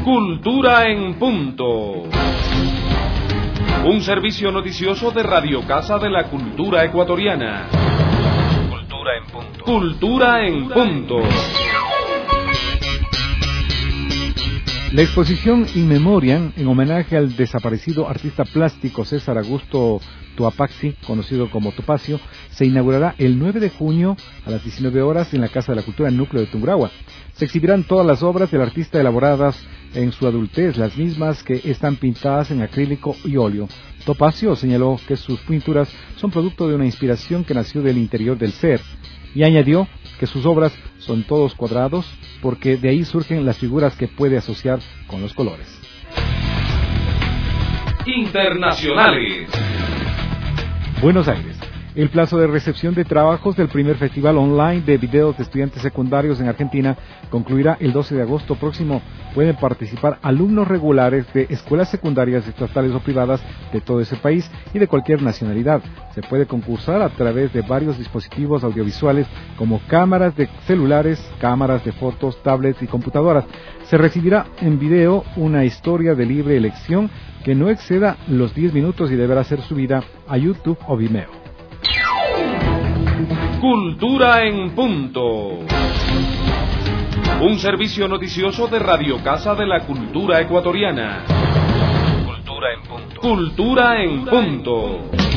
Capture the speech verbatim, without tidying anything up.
Cultura en punto. Un servicio noticioso de Radio Casa de la Cultura Ecuatoriana. Cultura en punto. Cultura en punto. La exposición In Memoriam, en homenaje al desaparecido artista plástico César Augusto Tuapaxi, conocido como Topacio, se inaugurará el nueve de junio a las diecinueve horas en la Casa de la Cultura Núcleo de Tungurahua. Se exhibirán todas las obras del artista elaboradas en su adultez, las mismas que están pintadas en acrílico y óleo. Topacio señaló que sus pinturas son producto de una inspiración que nació del interior del ser, y añadió que sus obras son todos cuadrados porque de ahí surgen las figuras que puede asociar con los colores. Internacionales. Buenos Aires. El plazo de recepción de trabajos del primer festival online de videos de estudiantes secundarios en Argentina concluirá el doce de agosto próximo. Pueden participar alumnos regulares de escuelas secundarias estatales o privadas de todo ese país y de cualquier nacionalidad. Se puede concursar a través de varios dispositivos audiovisuales como cámaras de celulares, cámaras de fotos, tablets y computadoras. Se recibirá en video una historia de libre elección que no exceda los diez minutos y deberá ser subida a YouTube o Vimeo. Cultura en punto. Un servicio noticioso de Radio Casa de la Cultura Ecuatoriana. Cultura en punto. Cultura en punto.